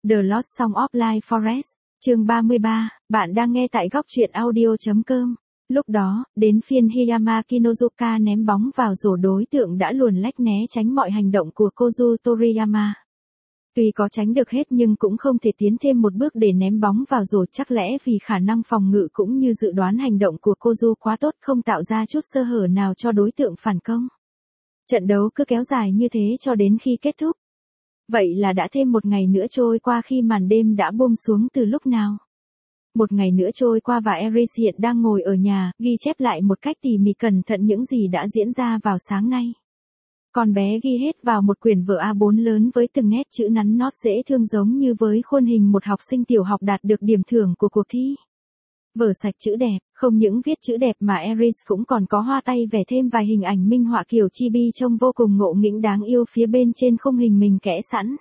The Lost Song of Life Forest, chương 33, bạn đang nghe tại góc truyện audio.com. Lúc đó, đến phiên Hiyama Kinozuka ném bóng vào rổ, đối tượng đã luồn lách né tránh mọi hành động của Kozu Toriyama. Tuy có tránh được hết nhưng cũng không thể tiến thêm một bước để ném bóng vào rổ, chắc lẽ vì khả năng phòng ngự cũng như dự đoán hành động của Kozu quá tốt, không tạo ra chút sơ hở nào cho đối tượng phản công. Trận đấu cứ kéo dài như thế cho đến khi kết thúc. Vậy là đã thêm một ngày nữa trôi qua khi màn đêm đã buông xuống từ lúc nào. Một ngày nữa trôi qua và Ares hiện đang ngồi ở nhà, ghi chép lại một cách tỉ mỉ cẩn thận những gì đã diễn ra vào sáng nay. Con bé ghi hết vào một quyển vở A4 lớn với từng nét chữ nắn nót dễ thương, giống như với khuôn hình một học sinh tiểu học đạt được điểm thưởng của cuộc thi. Vở sạch chữ đẹp, không những viết chữ đẹp mà Ares cũng còn có hoa tay vẽ thêm vài hình ảnh minh họa kiểu chibi trông vô cùng ngộ nghĩnh đáng yêu phía bên trên khung hình mình kẽ sẵn.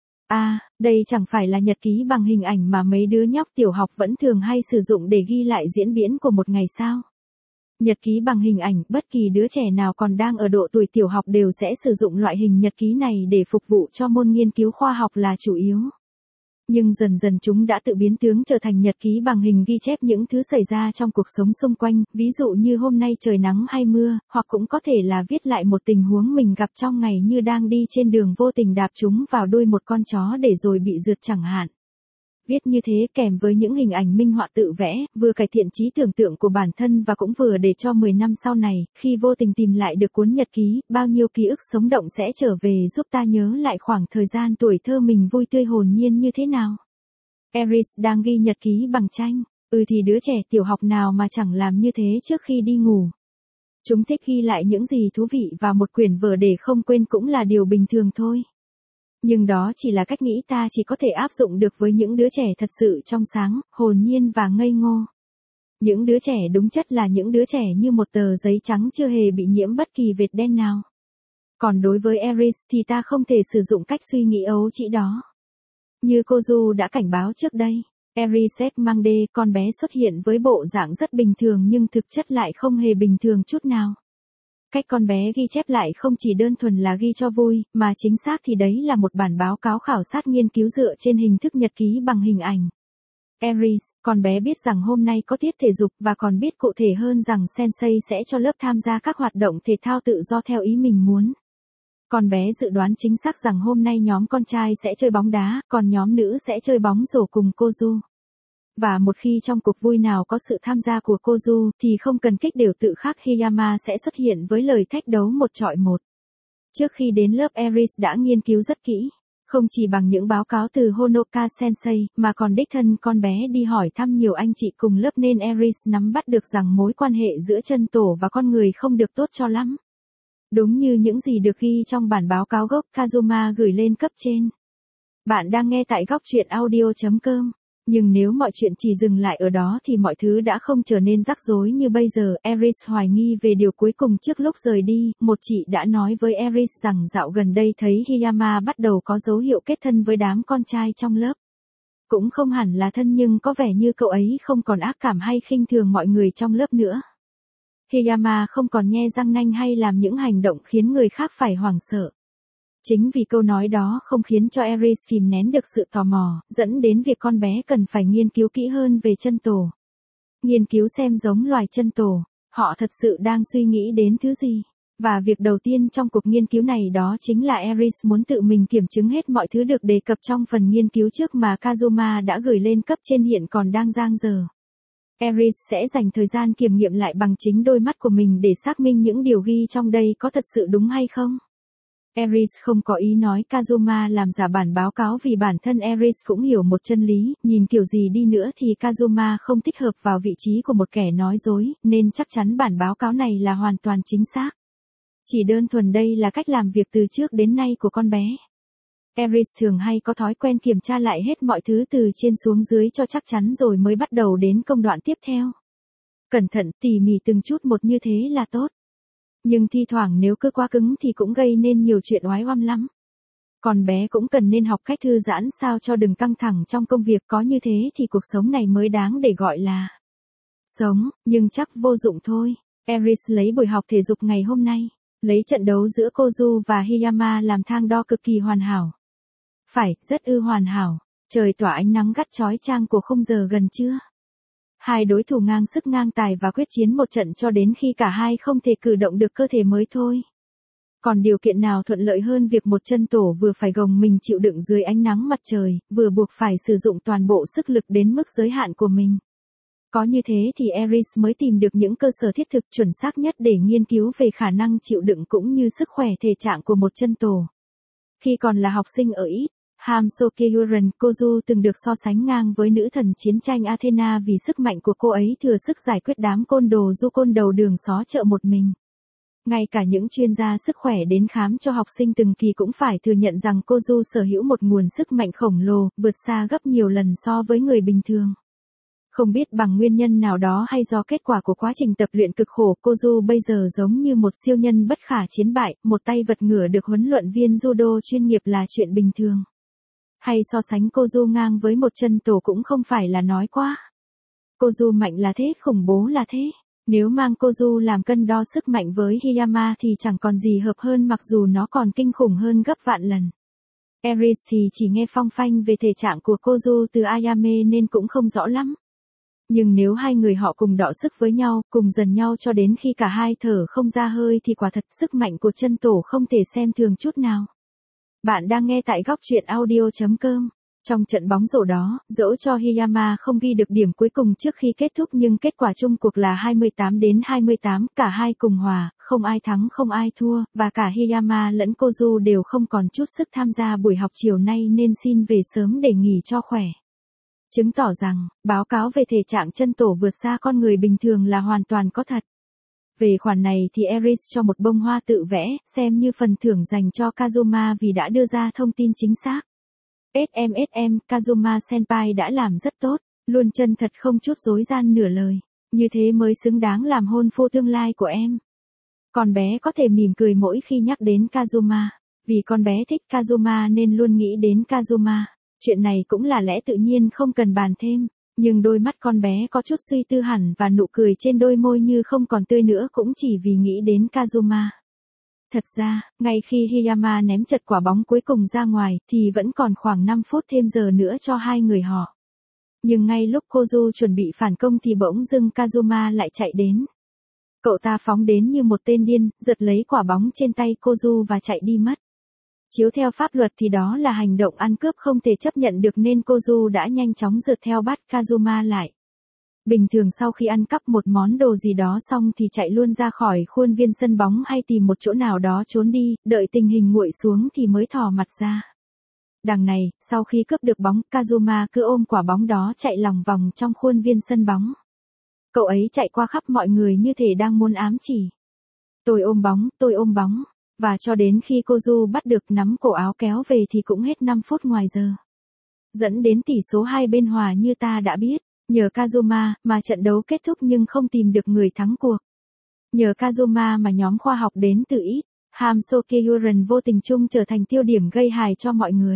Đây chẳng phải là nhật ký bằng hình ảnh mà mấy đứa nhóc tiểu học vẫn thường hay sử dụng để ghi lại diễn biến của một ngày sao? Nhật ký bằng hình ảnh, bất kỳ đứa trẻ nào còn đang ở độ tuổi tiểu học đều sẽ sử dụng loại hình nhật ký này để phục vụ cho môn nghiên cứu khoa học là chủ yếu. Nhưng dần dần chúng đã tự biến tướng trở thành nhật ký bằng hình, ghi chép những thứ xảy ra trong cuộc sống xung quanh, ví dụ như hôm nay trời nắng hay mưa, hoặc cũng có thể là viết lại một tình huống mình gặp trong ngày, như đang đi trên đường vô tình đạp trúng vào đuôi một con chó để rồi bị rượt chẳng hạn. Viết như thế kèm với những hình ảnh minh họa tự vẽ, vừa cải thiện trí tưởng tượng của bản thân và cũng vừa để cho 10 năm sau này, khi vô tình tìm lại được cuốn nhật ký, bao nhiêu ký ức sống động sẽ trở về giúp ta nhớ lại khoảng thời gian tuổi thơ mình vui tươi hồn nhiên như thế nào. Ares đang ghi nhật ký bằng tranh. Thì đứa trẻ tiểu học nào mà chẳng làm như thế trước khi đi ngủ. Chúng thích ghi lại những gì thú vị vào một quyển vở để không quên, cũng là điều bình thường thôi. Nhưng đó chỉ là cách nghĩ ta chỉ có thể áp dụng được với những đứa trẻ thật sự trong sáng, hồn nhiên và ngây ngô. Những đứa trẻ đúng chất là những đứa trẻ như một tờ giấy trắng chưa hề bị nhiễm bất kỳ vệt đen nào. Còn đối với Ares thì ta không thể sử dụng cách suy nghĩ ấu trĩ đó. Như Kozu đã cảnh báo trước đây, Ares mang đê, con bé xuất hiện với bộ dạng rất bình thường nhưng thực chất lại không hề bình thường chút nào. Cách con bé ghi chép lại không chỉ đơn thuần là ghi cho vui, mà chính xác thì đấy là một bản báo cáo khảo sát nghiên cứu dựa trên hình thức nhật ký bằng hình ảnh. Ares, con bé biết rằng hôm nay có tiết thể dục và còn biết cụ thể hơn rằng sensei sẽ cho lớp tham gia các hoạt động thể thao tự do theo ý mình muốn. Con bé dự đoán chính xác rằng hôm nay nhóm con trai sẽ chơi bóng đá, còn nhóm nữ sẽ chơi bóng rổ cùng Kozu. Và một khi trong cuộc vui nào có sự tham gia của Kozu, thì không cần kích đều tự khắc Hiyama sẽ xuất hiện với lời thách đấu 1-1. Trước khi đến lớp, Ares đã nghiên cứu rất kỹ, không chỉ bằng những báo cáo từ Honoka Sensei, mà còn đích thân con bé đi hỏi thăm nhiều anh chị cùng lớp, nên Ares nắm bắt được rằng mối quan hệ giữa chân tổ và con người không được tốt cho lắm. Đúng như những gì được ghi trong bản báo cáo gốc Kazuma gửi lên cấp trên. Bạn đang nghe tại góc truyện audio.com. Nhưng nếu mọi chuyện chỉ dừng lại ở đó thì mọi thứ đã không trở nên rắc rối như bây giờ. Ares hoài nghi về điều cuối cùng trước lúc rời đi. Một chị đã nói với Ares rằng dạo gần đây thấy Hiyama bắt đầu có dấu hiệu kết thân với đám con trai trong lớp. Cũng không hẳn là thân, nhưng có vẻ như cậu ấy không còn ác cảm hay khinh thường mọi người trong lớp nữa. Hiyama không còn nhe răng nanh hay làm những hành động khiến người khác phải hoảng sợ. Chính vì câu nói đó không khiến cho Ares kìm nén được sự tò mò, dẫn đến việc con bé cần phải nghiên cứu kỹ hơn về chân tổ. Nghiên cứu xem giống loài chân tổ, họ thật sự đang suy nghĩ đến thứ gì. Và việc đầu tiên trong cuộc nghiên cứu này đó chính là Ares muốn tự mình kiểm chứng hết mọi thứ được đề cập trong phần nghiên cứu trước mà Kazuma đã gửi lên cấp trên, hiện còn đang dang dở. Ares sẽ dành thời gian kiểm nghiệm lại bằng chính đôi mắt của mình để xác minh những điều ghi trong đây có thật sự đúng hay không. Ares không có ý nói Kazuma làm giả bản báo cáo, vì bản thân Ares cũng hiểu một chân lý, nhìn kiểu gì đi nữa thì Kazuma không thích hợp vào vị trí của một kẻ nói dối, nên chắc chắn bản báo cáo này là hoàn toàn chính xác. Chỉ đơn thuần đây là cách làm việc từ trước đến nay của con bé. Ares thường hay có thói quen kiểm tra lại hết mọi thứ từ trên xuống dưới cho chắc chắn rồi mới bắt đầu đến công đoạn tiếp theo. Cẩn thận tỉ mỉ từng chút một như thế là tốt. Nhưng thi thoảng nếu cứ quá cứng thì cũng gây nên nhiều chuyện oái oăm lắm. Con bé cũng cần nên học cách thư giãn sao cho đừng căng thẳng trong công việc, có như thế thì cuộc sống này mới đáng để gọi là sống, nhưng chắc vô dụng thôi. Ares lấy buổi học thể dục ngày hôm nay, lấy trận đấu giữa Kozu và Hiyama làm thang đo cực kỳ hoàn hảo. Phải, rất hoàn hảo. Trời tỏa ánh nắng gắt chói chang của khung giờ gần trưa. Hai đối thủ ngang sức ngang tài và quyết chiến một trận cho đến khi cả hai không thể cử động được cơ thể mới thôi. Còn điều kiện nào thuận lợi hơn việc một chân tổ vừa phải gồng mình chịu đựng dưới ánh nắng mặt trời, vừa buộc phải sử dụng toàn bộ sức lực đến mức giới hạn của mình. Có như thế thì Aries mới tìm được những cơ sở thiết thực chuẩn xác nhất để nghiên cứu về khả năng chịu đựng cũng như sức khỏe thể trạng của một chân tổ. Khi còn là học sinh ở Ít, Ham Sokyuran, Kozu từng được so sánh ngang với nữ thần chiến tranh Athena vì sức mạnh của cô ấy thừa sức giải quyết đám côn đồ du côn đầu đường xó chợ một mình. Ngay cả những chuyên gia sức khỏe đến khám cho học sinh từng kỳ cũng phải thừa nhận rằng Kozu sở hữu một nguồn sức mạnh khổng lồ, vượt xa gấp nhiều lần so với người bình thường. Không biết bằng nguyên nhân nào đó hay do kết quả của quá trình tập luyện cực khổ, Kozu bây giờ giống như một siêu nhân bất khả chiến bại, một tay vật ngửa được huấn luyện viên judo chuyên nghiệp là chuyện bình thường. Hay so sánh Kozu ngang với một chân tổ cũng không phải là nói quá. Kozu mạnh là thế, khủng bố là thế. Nếu mang Kozu làm cân đo sức mạnh với Hiyama thì chẳng còn gì hợp hơn, mặc dù nó còn kinh khủng hơn gấp vạn lần. Aries thì chỉ nghe phong phanh về thể trạng của Kozu từ Ayame nên cũng không rõ lắm. Nhưng nếu hai người họ cùng đọ sức với nhau, cùng dần nhau cho đến khi cả hai thở không ra hơi thì quả thật sức mạnh của chân tổ không thể xem thường chút nào. Bạn đang nghe tại góc truyện audio.com. Trong trận bóng rổ đó, dẫu cho Hiyama không ghi được điểm cuối cùng trước khi kết thúc nhưng kết quả chung cuộc là 28-28, cả hai cùng hòa, không ai thắng không ai thua, và cả Hiyama lẫn Kozu đều không còn chút sức tham gia buổi học chiều nay nên xin về sớm để nghỉ cho khỏe. Chứng tỏ rằng, báo cáo về thể trạng chân tổ vượt xa con người bình thường là hoàn toàn có thật. Về khoản này thì Aries cho một bông hoa tự vẽ, xem như phần thưởng dành cho Kazuma vì đã đưa ra thông tin chính xác. SMSM, Kazuma Senpai đã làm rất tốt, luôn chân thật không chút dối gian nửa lời. Như thế mới xứng đáng làm hôn phu tương lai của em. Con bé có thể mỉm cười mỗi khi nhắc đến Kazuma. Vì con bé thích Kazuma nên luôn nghĩ đến Kazuma. Chuyện này cũng là lẽ tự nhiên không cần bàn thêm. Nhưng đôi mắt con bé có chút suy tư hẳn và nụ cười trên đôi môi như không còn tươi nữa cũng chỉ vì nghĩ đến Kazuma. Thật ra, ngay khi Hiyama ném chật quả bóng cuối cùng ra ngoài thì vẫn còn khoảng 5 phút thêm giờ nữa cho hai người họ. Nhưng ngay lúc Kozu chuẩn bị phản công thì bỗng dưng Kazuma lại chạy đến. Cậu ta phóng đến như một tên điên, giật lấy quả bóng trên tay Kozu và chạy đi mất. Chiếu theo pháp luật thì đó là hành động ăn cướp không thể chấp nhận được nên Kozu đã nhanh chóng rượt theo bắt Kazuma lại. Bình thường sau khi ăn cắp một món đồ gì đó xong thì chạy luôn ra khỏi khuôn viên sân bóng hay tìm một chỗ nào đó trốn đi, đợi tình hình nguội xuống thì mới thò mặt ra. Đằng này, sau khi cướp được bóng, Kazuma cứ ôm quả bóng đó chạy lòng vòng trong khuôn viên sân bóng. Cậu ấy chạy qua khắp mọi người như thể đang muốn ám chỉ. Tôi ôm bóng. Và cho đến khi Kozu bắt được nắm cổ áo kéo về thì cũng hết 5 phút ngoài giờ. Dẫn đến tỷ số hai bên hòa như ta đã biết. Nhờ Kazuma mà trận đấu kết thúc nhưng không tìm được người thắng cuộc. Nhờ Kazuma mà nhóm khoa học đến từ Ít, Ham Sokyuran vô tình chung trở thành tiêu điểm gây hài cho mọi người.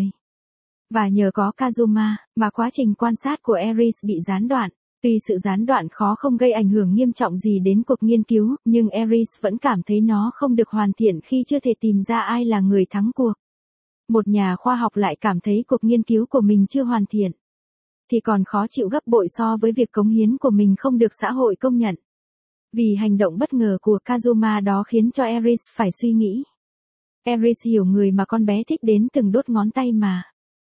Và nhờ có Kazuma mà quá trình quan sát của Aries bị gián đoạn. Tuy sự gián đoạn khó không gây ảnh hưởng nghiêm trọng gì đến cuộc nghiên cứu, nhưng Aries vẫn cảm thấy nó không được hoàn thiện khi chưa thể tìm ra ai là người thắng cuộc. Một nhà khoa học lại cảm thấy cuộc nghiên cứu của mình chưa hoàn thiện. Thì còn khó chịu gấp bội so với việc cống hiến của mình không được xã hội công nhận. Vì hành động bất ngờ của Kazuma đó khiến cho Aries phải suy nghĩ. Aries hiểu người mà con bé thích đến từng đốt ngón tay mà.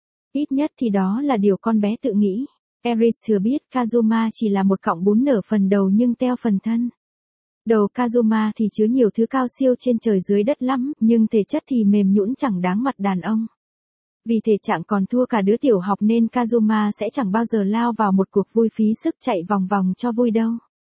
Ít nhất thì đó là điều con bé tự nghĩ. Aries thừa biết Kazuma chỉ là một cọng bún nở phần đầu nhưng teo phần thân. Đầu Kazuma thì chứa nhiều thứ cao siêu trên trời dưới đất lắm, nhưng thể chất thì mềm nhũn chẳng đáng mặt đàn ông. Vì thể trạng còn thua cả đứa tiểu học nên Kazuma sẽ chẳng bao giờ lao vào một cuộc vui phí sức chạy vòng vòng cho vui đâu.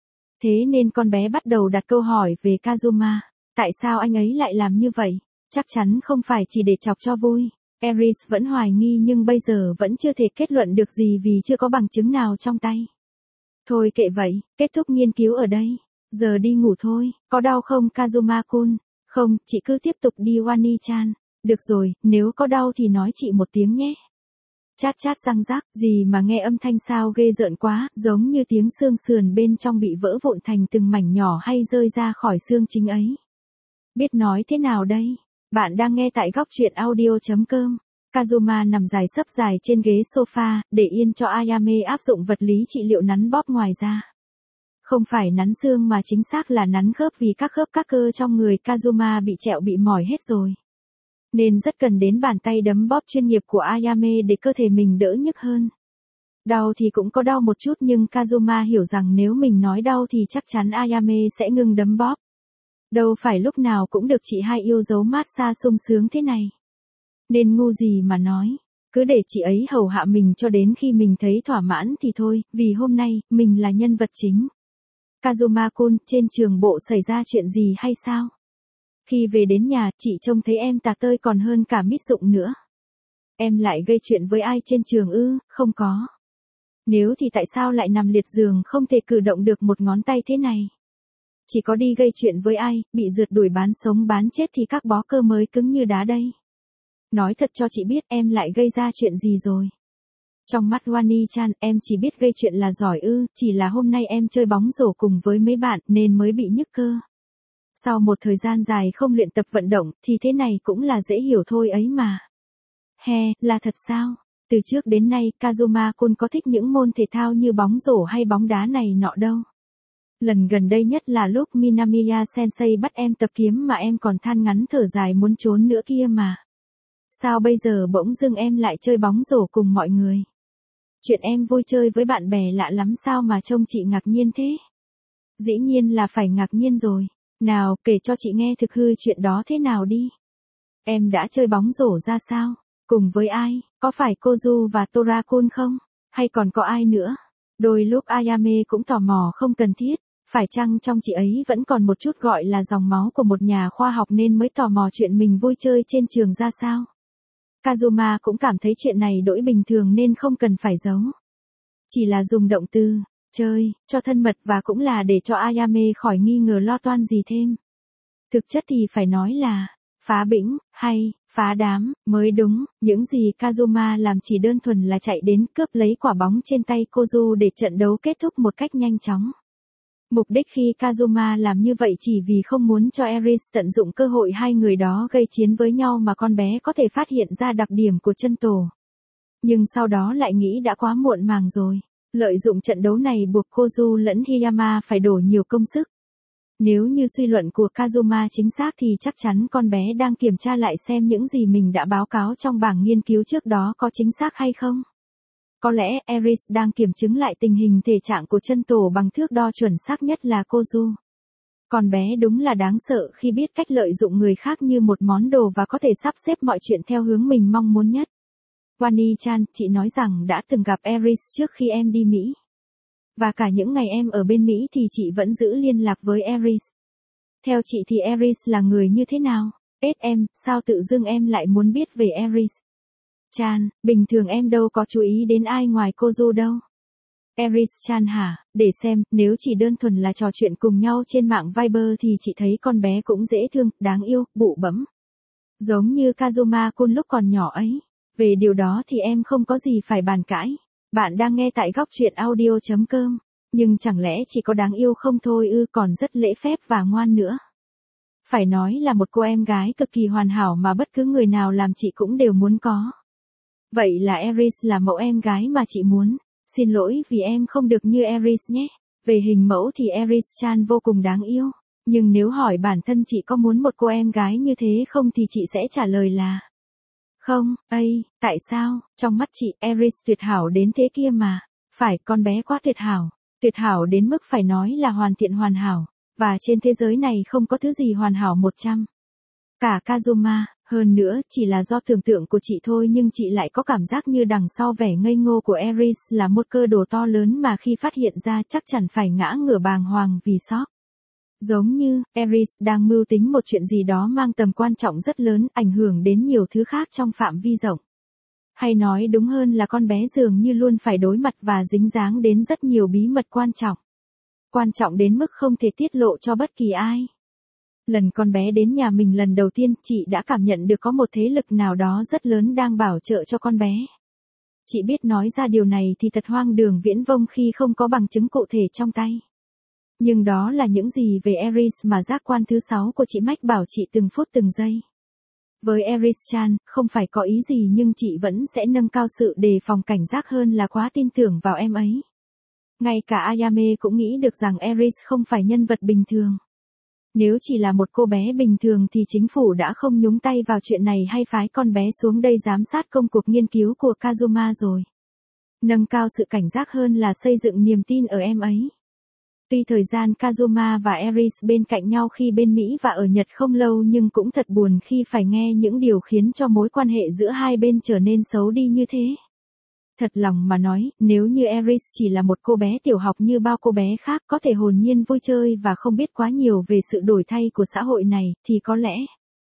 Thế nên con bé bắt đầu đặt câu hỏi về Kazuma. Tại sao anh ấy lại làm như vậy? Chắc chắn không phải chỉ để chọc cho vui. Aries vẫn hoài nghi nhưng bây giờ vẫn chưa thể kết luận được gì vì chưa có bằng chứng nào trong tay. Thôi kệ vậy, kết thúc nghiên cứu ở đây. Giờ đi ngủ thôi, có đau không Kazuma-kun? Không, chị cứ tiếp tục đi Wani-chan. Được rồi, nếu có đau thì nói chị một tiếng nhé. Chát chát răng rắc, gì mà nghe âm thanh sao ghê rợn quá, giống như tiếng xương sườn bên trong bị vỡ vụn thành từng mảnh nhỏ hay rơi ra khỏi xương chính ấy. Biết nói thế nào đây? Bạn đang nghe tại góc truyện audio.com. Kazuma nằm dài sấp dài trên ghế sofa, để yên cho Ayame áp dụng vật lý trị liệu nắn bóp ngoài da. Không phải nắn xương mà chính xác là nắn khớp vì các cơ trong người Kazuma bị trẹo bị mỏi hết rồi. Nên rất cần đến bàn tay đấm bóp chuyên nghiệp của Ayame để cơ thể mình đỡ nhức hơn. Đau thì cũng có đau một chút nhưng Kazuma hiểu rằng nếu mình nói đau thì chắc chắn Ayame sẽ ngừng đấm bóp. Đâu phải lúc nào cũng được chị hai yêu dấu massage sung sướng thế này. Nên ngu gì mà nói, cứ để chị ấy hầu hạ mình cho đến khi mình thấy thỏa mãn thì thôi, vì hôm nay, mình là nhân vật chính. Kazuma-kun, trên trường bộ xảy ra chuyện gì hay sao? Khi về đến nhà, chị trông thấy em tạc tơi còn hơn cả mít rụng nữa. Em lại gây chuyện với ai trên trường ư? Không có. Nếu thì tại sao lại nằm liệt giường không thể cử động được một ngón tay thế này? Chỉ có đi gây chuyện với ai, bị rượt đuổi bán sống bán chết thì các bó cơ mới cứng như đá đây. Nói thật cho chị biết em lại gây ra chuyện gì rồi. Trong mắt Wani-chan, em chỉ biết gây chuyện là giỏi ư, chỉ là hôm nay em chơi bóng rổ cùng với mấy bạn nên mới bị nhức cơ. Sau một thời gian dài không luyện tập vận động thì thế này cũng là dễ hiểu thôi ấy mà. Là thật sao? Từ trước đến nay Kazuma-kun có thích những môn thể thao như bóng rổ hay bóng đá này nọ đâu. Lần gần đây nhất là lúc Minamiya Sensei bắt em tập kiếm mà em còn than ngắn thở dài muốn trốn nữa kia mà. Sao bây giờ bỗng dưng em lại chơi bóng rổ cùng mọi người? Chuyện em vui chơi với bạn bè lạ lắm sao mà trông chị ngạc nhiên thế? Dĩ nhiên là phải ngạc nhiên rồi. Nào, kể cho chị nghe thực hư chuyện đó thế nào đi. Em đã chơi bóng rổ ra sao? Cùng với ai? Có phải Kozu và Torakun không? Hay còn có ai nữa? Đôi lúc Ayame cũng tò mò không cần thiết. Phải chăng trong chị ấy vẫn còn một chút gọi là dòng máu của một nhà khoa học nên mới tò mò chuyện mình vui chơi trên trường ra sao? Kazuma cũng cảm thấy chuyện này đỗi bình thường nên không cần phải giấu. Chỉ là dùng động từ, chơi, cho thân mật và cũng là để cho Ayame khỏi nghi ngờ lo toan gì thêm. Thực chất thì phải nói là, phá bĩnh, hay, phá đám, mới đúng, những gì Kazuma làm chỉ đơn thuần là chạy đến cướp lấy quả bóng trên tay Kozu để trận đấu kết thúc một cách nhanh chóng. Mục đích khi Kazuma làm như vậy chỉ vì không muốn cho Eris tận dụng cơ hội hai người đó gây chiến với nhau mà con bé có thể phát hiện ra đặc điểm của chân tổ. Nhưng sau đó lại nghĩ đã quá muộn màng rồi. Lợi dụng trận đấu này buộc Kozu lẫn Hiyama phải đổ nhiều công sức. Nếu như suy luận của Kazuma chính xác thì chắc chắn con bé đang kiểm tra lại xem những gì mình đã báo cáo trong bảng nghiên cứu trước đó có chính xác hay không. Có lẽ Eris đang kiểm chứng lại tình hình thể trạng của chân tổ bằng thước đo chuẩn xác nhất là Kozu. Con bé đúng là đáng sợ khi biết cách lợi dụng người khác như một món đồ và có thể sắp xếp mọi chuyện theo hướng mình mong muốn nhất. Wani-chan, chị nói rằng đã từng gặp Eris trước khi em đi Mỹ. Và cả những ngày em ở bên Mỹ thì chị vẫn giữ liên lạc với Eris. Theo chị thì Eris là người như thế nào? Em, sao tự dưng em lại muốn biết về Eris? Chan, bình thường em đâu có chú ý đến ai ngoài Kozu đâu. Eris Chan hả, để xem, nếu chỉ đơn thuần là trò chuyện cùng nhau trên mạng Viber thì chị thấy con bé cũng dễ thương, đáng yêu, bụ bẫm. Giống như Kazuma-kun lúc còn nhỏ ấy. Về điều đó thì em không có gì phải bàn cãi. Bạn đang nghe tại góc truyện audio.com. Nhưng chẳng lẽ chỉ có đáng yêu không thôi ư, còn rất lễ phép và ngoan nữa. Phải nói là một cô em gái cực kỳ hoàn hảo mà bất cứ người nào làm chị cũng đều muốn có. Vậy là Eris là mẫu em gái mà chị muốn. Xin lỗi vì em không được như Eris nhé. Về hình mẫu thì Eris Chan vô cùng đáng yêu. Nhưng nếu hỏi bản thân chị có muốn một cô em gái như thế không thì chị sẽ trả lời là không. Tại sao? Trong mắt chị, Eris tuyệt hảo đến thế kia mà. Phải, con bé quá tuyệt hảo đến mức phải nói là hoàn thiện hoàn hảo. Và trên thế giới này không có thứ gì hoàn hảo 100. Cả Kazuma, hơn nữa, chỉ là do tưởng tượng của chị thôi nhưng chị lại có cảm giác như đằng sau vẻ ngây ngô của Eris là một cơ đồ to lớn mà khi phát hiện ra chắc chắn phải ngã ngửa bàng hoàng vì sốc. Giống như, Eris đang mưu tính một chuyện gì đó mang tầm quan trọng rất lớn, ảnh hưởng đến nhiều thứ khác trong phạm vi rộng. Hay nói đúng hơn là con bé dường như luôn phải đối mặt và dính dáng đến rất nhiều bí mật quan trọng. Quan trọng đến mức không thể tiết lộ cho bất kỳ ai. Lần con bé đến nhà mình lần đầu tiên, chị đã cảm nhận được có một thế lực nào đó rất lớn đang bảo trợ cho con bé. Chị biết nói ra điều này thì thật hoang đường viễn vông khi không có bằng chứng cụ thể trong tay. Nhưng đó là những gì về Eris mà giác quan thứ 6 của chị mách bảo chị từng phút từng giây. Với Eris-chan, không phải có ý gì nhưng chị vẫn sẽ nâng cao sự đề phòng cảnh giác hơn là quá tin tưởng vào em ấy. Ngay cả Ayame cũng nghĩ được rằng Eris không phải nhân vật bình thường. Nếu chỉ là một cô bé bình thường thì chính phủ đã không nhúng tay vào chuyện này hay phái con bé xuống đây giám sát công cuộc nghiên cứu của Kazuma rồi. Nâng cao sự cảnh giác hơn là xây dựng niềm tin ở em ấy. Tuy thời gian Kazuma và Eris bên cạnh nhau khi bên Mỹ và ở Nhật không lâu nhưng cũng thật buồn khi phải nghe những điều khiến cho mối quan hệ giữa hai bên trở nên xấu đi như thế. Thật lòng mà nói, nếu như Eris chỉ là một cô bé tiểu học như bao cô bé khác có thể hồn nhiên vui chơi và không biết quá nhiều về sự đổi thay của xã hội này, thì có lẽ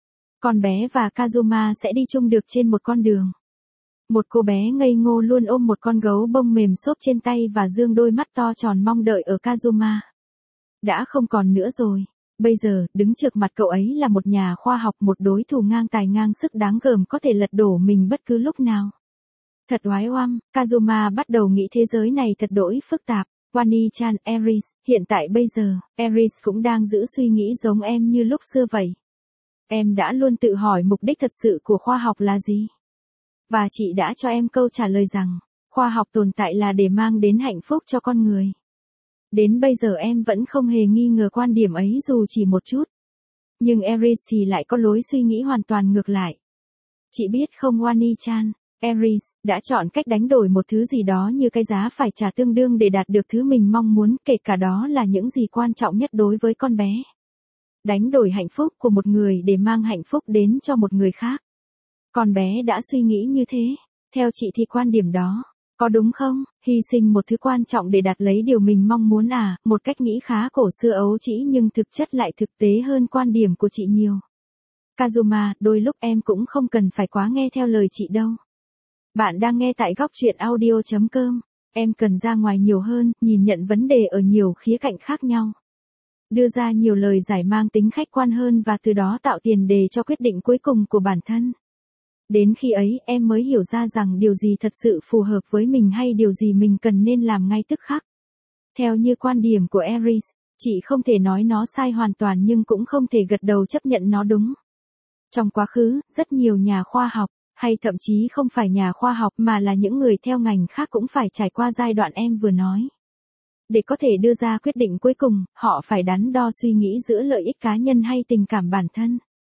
con bé và Kazuma sẽ đi chung được trên một con đường. Một cô bé ngây ngô luôn ôm một con gấu bông mềm xốp trên tay và dương đôi mắt to tròn mong đợi ở Kazuma. Đã không còn nữa rồi. Bây giờ, đứng trước mặt cậu ấy là một nhà khoa học, một đối thủ ngang tài ngang sức đáng gờm có thể lật đổ mình bất cứ lúc nào. Thật oái oăm, Kazuma bắt đầu nghĩ thế giới này thật đỗi phức tạp. Wani-chan, Eris, hiện tại bây giờ, Eris cũng đang giữ suy nghĩ giống em như lúc xưa vậy. Em đã luôn tự hỏi mục đích thật sự của khoa học là gì? Và chị đã cho em câu trả lời rằng, khoa học tồn tại là để mang đến hạnh phúc cho con người. Đến bây giờ em vẫn không hề nghi ngờ quan điểm ấy dù chỉ một chút. Nhưng Eris thì lại có lối suy nghĩ hoàn toàn ngược lại. Chị biết không Wani-chan, Eris đã chọn cách đánh đổi một thứ gì đó như cái giá phải trả tương đương để đạt được thứ mình mong muốn, kể cả đó là những gì quan trọng nhất đối với con bé. Đánh đổi hạnh phúc của một người để mang hạnh phúc đến cho một người khác. Con bé đã suy nghĩ như thế. Theo chị thì quan điểm đó, có đúng không? Hy sinh một thứ quan trọng để đạt lấy điều mình mong muốn à? Một cách nghĩ khá cổ xưa ấu trĩ nhưng thực chất lại thực tế hơn quan điểm của chị nhiều. Kazuma, đôi lúc em cũng không cần phải quá nghe theo lời chị đâu. Bạn đang nghe tại góc truyện audio.com. Em cần ra ngoài nhiều hơn, nhìn nhận vấn đề ở nhiều khía cạnh khác nhau. Đưa ra nhiều lời giải mang tính khách quan hơn và từ đó tạo tiền đề cho quyết định cuối cùng của bản thân. Đến khi ấy em mới hiểu ra rằng điều gì thật sự phù hợp với mình hay điều gì mình cần nên làm ngay tức khắc. Theo như quan điểm của Eris, chị không thể nói nó sai hoàn toàn nhưng cũng không thể gật đầu chấp nhận nó đúng. Trong quá khứ, rất nhiều nhà khoa học, hay thậm chí không phải nhà khoa học mà là những người theo ngành khác cũng phải trải qua giai đoạn em vừa nói. Để có thể đưa ra quyết định cuối cùng, họ phải đắn đo suy nghĩ giữa lợi ích cá nhân hay tình cảm bản thân.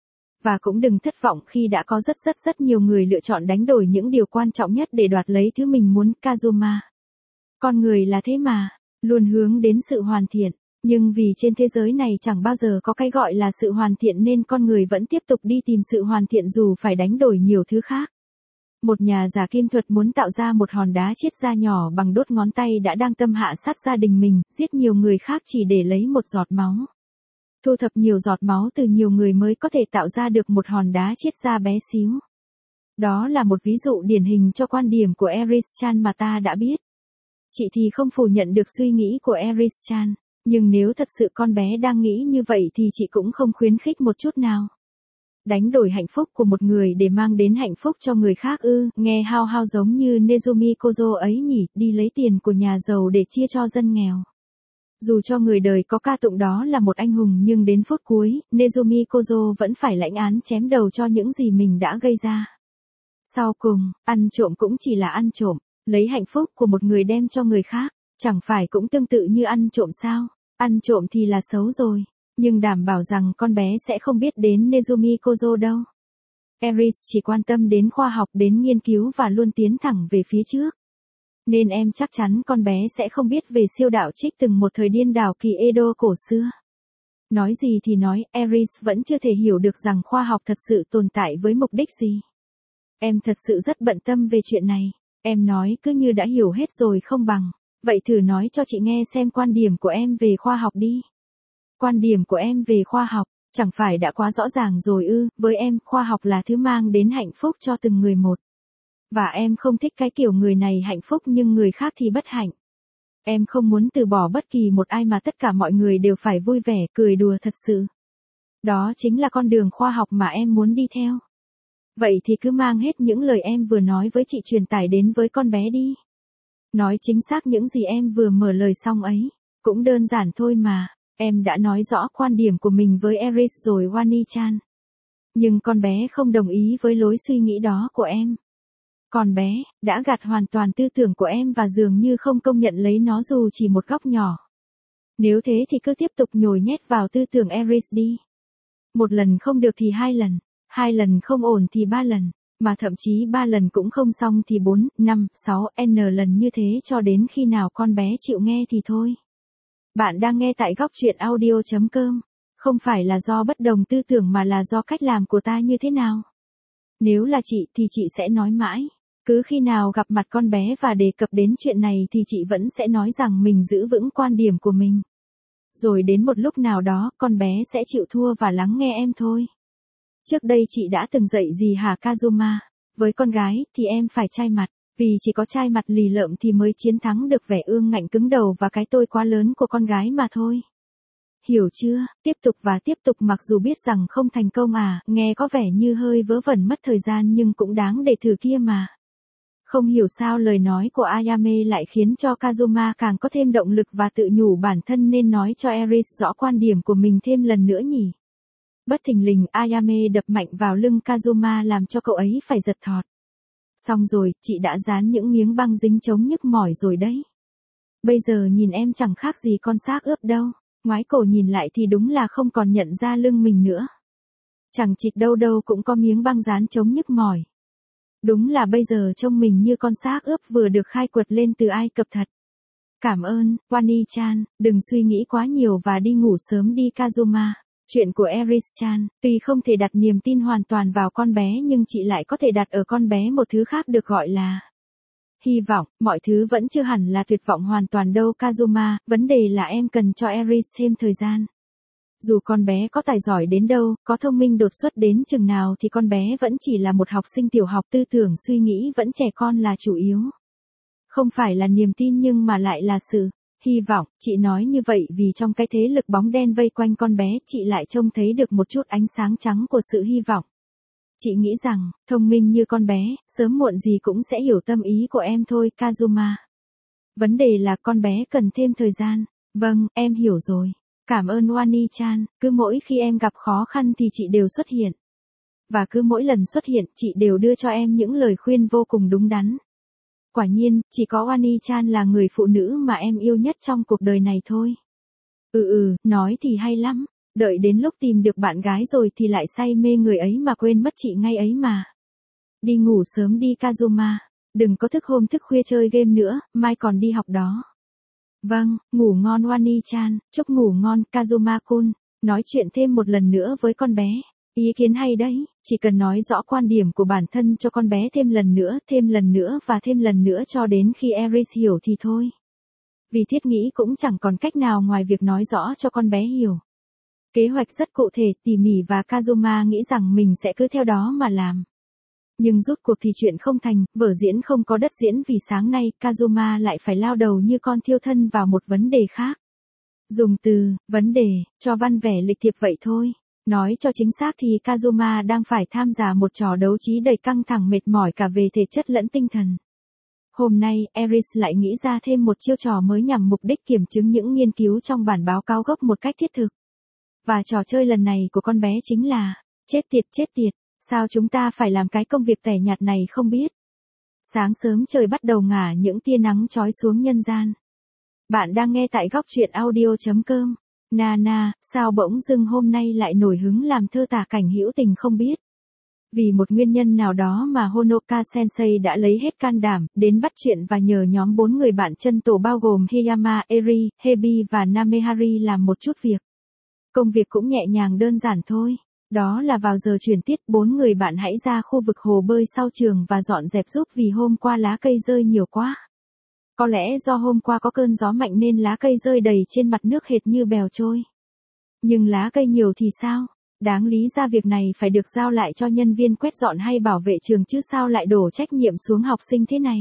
Và cũng đừng thất vọng khi đã có rất nhiều người lựa chọn đánh đổi những điều quan trọng nhất để đoạt lấy thứ mình muốn. Kazuma. Con người là thế mà, luôn hướng đến sự hoàn thiện. Nhưng vì trên thế giới này chẳng bao giờ có cái gọi là sự hoàn thiện nên con người vẫn tiếp tục đi tìm sự hoàn thiện dù phải đánh đổi nhiều thứ khác. Một nhà giả kim thuật muốn tạo ra một hòn đá chiết ra nhỏ bằng đốt ngón tay đã đang tâm hạ sát gia đình mình, giết nhiều người khác chỉ để lấy một giọt máu. Thu thập nhiều giọt máu từ nhiều người mới có thể tạo ra được một hòn đá chiết ra bé xíu. Đó là một ví dụ điển hình cho quan điểm của Eris-chan mà ta đã biết. Chị thì không phủ nhận được suy nghĩ của Eris-chan, nhưng nếu thật sự con bé đang nghĩ như vậy thì chị cũng không khuyến khích một chút nào. Đánh đổi hạnh phúc của một người để mang đến hạnh phúc cho người khác ư? Nghe hao hao giống như Nezumi Kozo ấy nhỉ, đi lấy tiền của nhà giàu để chia cho dân nghèo. Dù cho người đời có ca tụng đó là một anh hùng nhưng đến phút cuối, Nezumi Kozo vẫn phải lãnh án chém đầu cho những gì mình đã gây ra. Sau cùng, ăn trộm cũng chỉ là ăn trộm, lấy hạnh phúc của một người đem cho người khác, chẳng phải cũng tương tự như ăn trộm sao? Ăn trộm thì là xấu rồi, nhưng đảm bảo rằng con bé sẽ không biết đến Nezumi Kozo đâu. Eris chỉ quan tâm đến khoa học, đến nghiên cứu và luôn tiến thẳng về phía trước. Nên em chắc chắn con bé sẽ không biết về siêu đạo trích từng một thời điên đảo kỳ Edo cổ xưa. Nói gì thì nói, Eris vẫn chưa thể hiểu được rằng khoa học thật sự tồn tại với mục đích gì. Em thật sự rất bận tâm về chuyện này. Em nói cứ như đã hiểu hết rồi không bằng. Vậy thử nói cho chị nghe xem quan điểm của em về khoa học đi. Quan điểm của em về khoa học, chẳng phải đã quá rõ ràng rồi ư? Với em, khoa học là thứ mang đến hạnh phúc cho từng người một. Và em không thích cái kiểu người này hạnh phúc nhưng người khác thì bất hạnh. Em không muốn từ bỏ bất kỳ một ai mà tất cả mọi người đều phải vui vẻ, cười đùa thật sự. Đó chính là con đường khoa học mà em muốn đi theo. Vậy thì cứ mang hết những lời em vừa nói với chị truyền tải đến với con bé đi. Nói chính xác những gì em vừa mở lời xong ấy. Cũng đơn giản thôi mà. Em đã nói rõ quan điểm của mình với Eris rồi Wani-chan. Nhưng con bé không đồng ý với lối suy nghĩ đó của em. Con bé đã gạt hoàn toàn tư tưởng của em và dường như không công nhận lấy nó dù chỉ một góc nhỏ. Nếu thế thì cứ tiếp tục nhồi nhét vào tư tưởng Aries đi. Một lần không được thì 2 lần, 2 lần không ổn thì 3 lần, mà thậm chí 3 lần cũng không xong thì 4, 5, 6, n lần như thế cho đến khi nào con bé chịu nghe thì thôi. Bạn đang nghe tại góc truyện audio.com. Không phải là do bất đồng tư tưởng mà là do cách làm của ta như thế nào. Nếu là chị thì chị sẽ nói mãi. Cứ khi nào gặp mặt con bé và đề cập đến chuyện này thì chị vẫn sẽ nói rằng mình giữ vững quan điểm của mình. Rồi đến một lúc nào đó con bé sẽ chịu thua và lắng nghe em thôi. Trước đây chị đã từng dạy gì hả Kazuma? Với con gái thì em phải chai mặt. Vì chỉ có chai mặt lì lợm thì mới chiến thắng được vẻ ương ngạnh cứng đầu và cái tôi quá lớn của con gái mà thôi. Hiểu chưa? Tiếp tục và tiếp tục mặc dù biết rằng không thành công nghe có vẻ như hơi vớ vẩn mất thời gian nhưng cũng đáng để thử kia mà. Không hiểu sao lời nói của Ayame lại khiến cho Kazuma càng có thêm động lực và tự nhủ bản thân nên nói cho Aries rõ quan điểm của mình thêm lần nữa nhỉ. Bất thình lình Ayame đập mạnh vào lưng Kazuma làm cho cậu ấy phải giật thọt. Xong rồi, chị đã dán những miếng băng dính chống nhức mỏi rồi đấy. Bây giờ nhìn em chẳng khác gì con xác ướp đâu. Ngoái cổ nhìn lại thì đúng là không còn nhận ra lưng mình nữa. Chẳng chịt đâu đâu cũng có miếng băng dán chống nhức mỏi. Đúng là bây giờ trông mình như con xác ướp vừa được khai quật lên từ Ai Cập thật. Cảm ơn, Wani-chan, đừng suy nghĩ quá nhiều và đi ngủ sớm đi Kazuma. Chuyện của Aries-chan, tuy không thể đặt niềm tin hoàn toàn vào con bé nhưng chị lại có thể đặt ở con bé một thứ khác được gọi là hy vọng. Mọi thứ vẫn chưa hẳn là tuyệt vọng hoàn toàn đâu Kazuma, vấn đề là em cần cho Aries thêm thời gian. Dù con bé có tài giỏi đến đâu, có thông minh đột xuất đến chừng nào thì con bé vẫn chỉ là một học sinh tiểu học, tư tưởng suy nghĩ vẫn trẻ con là chủ yếu. Không phải là niềm tin nhưng mà lại là sự hy vọng. Chị nói như vậy vì trong cái thế lực bóng đen vây quanh con bé chị lại trông thấy được một chút ánh sáng trắng của sự hy vọng. Chị nghĩ rằng, thông minh như con bé, sớm muộn gì cũng sẽ hiểu tâm ý của em thôi Kazuma. Vấn đề là con bé cần thêm thời gian. Vâng, em hiểu rồi. Cảm ơn Wani-chan, cứ mỗi khi em gặp khó khăn thì chị đều xuất hiện. Và cứ mỗi lần xuất hiện chị đều đưa cho em những lời khuyên vô cùng đúng đắn. Quả nhiên, chỉ có Wani-chan là người phụ nữ mà em yêu nhất trong cuộc đời này thôi. Nói thì hay lắm. Đợi đến lúc tìm được bạn gái rồi thì lại say mê người ấy mà quên mất chị ngay ấy mà. Đi ngủ sớm đi Kazuma. Đừng có thức hôm thức khuya chơi game nữa, mai còn đi học đó. Vâng, ngủ ngon Wani-chan, chúc ngủ ngon Kazuma-kun. Nói chuyện thêm một lần nữa với con bé. Ý kiến hay đấy, chỉ cần nói rõ quan điểm của bản thân cho con bé thêm lần nữa và thêm lần nữa cho đến khi Aries hiểu thì thôi. Vì thiết nghĩ cũng chẳng còn cách nào ngoài việc nói rõ cho con bé hiểu. Kế hoạch rất cụ thể, tỉ mỉ và Kazuma nghĩ rằng mình sẽ cứ theo đó mà làm. Nhưng rút cuộc thì chuyện không thành, vở diễn không có đất diễn vì sáng nay Kazuma lại phải lao đầu như con thiêu thân vào một vấn đề khác. Dùng từ, vấn đề, cho văn vẻ lịch thiệp vậy thôi. Nói cho chính xác thì Kazuma đang phải tham gia một trò đấu trí đầy căng thẳng mệt mỏi cả về thể chất lẫn tinh thần. Hôm nay, Aries lại nghĩ ra thêm một chiêu trò mới nhằm mục đích kiểm chứng những nghiên cứu trong bản báo cáo gốc một cách thiết thực. Và trò chơi lần này của con bé chính là, chết tiệt, sao chúng ta phải làm cái công việc tẻ nhạt này không biết. Sáng sớm trời bắt đầu ngả những tia nắng chói xuống nhân gian. Bạn đang nghe tại góc truyện audio.com. Nana, sao bỗng dưng hôm nay lại nổi hứng làm thơ tả cảnh hữu tình không biết. Vì một nguyên nhân nào đó mà Honoka Sensei đã lấy hết can đảm, đến bắt chuyện và nhờ nhóm 4 người bạn chân tổ bao gồm Heyama, Eri, Hebi và Namehari làm một chút việc. Công việc cũng nhẹ nhàng đơn giản thôi. Đó là vào giờ chuyển tiết 4 người bạn hãy ra khu vực hồ bơi sau trường và dọn dẹp giúp vì hôm qua lá cây rơi nhiều quá. Có lẽ do hôm qua có cơn gió mạnh nên lá cây rơi đầy trên mặt nước hệt như bèo trôi. Nhưng lá cây nhiều thì sao? Đáng lý ra việc này phải được giao lại cho nhân viên quét dọn hay bảo vệ trường chứ sao lại đổ trách nhiệm xuống học sinh thế này.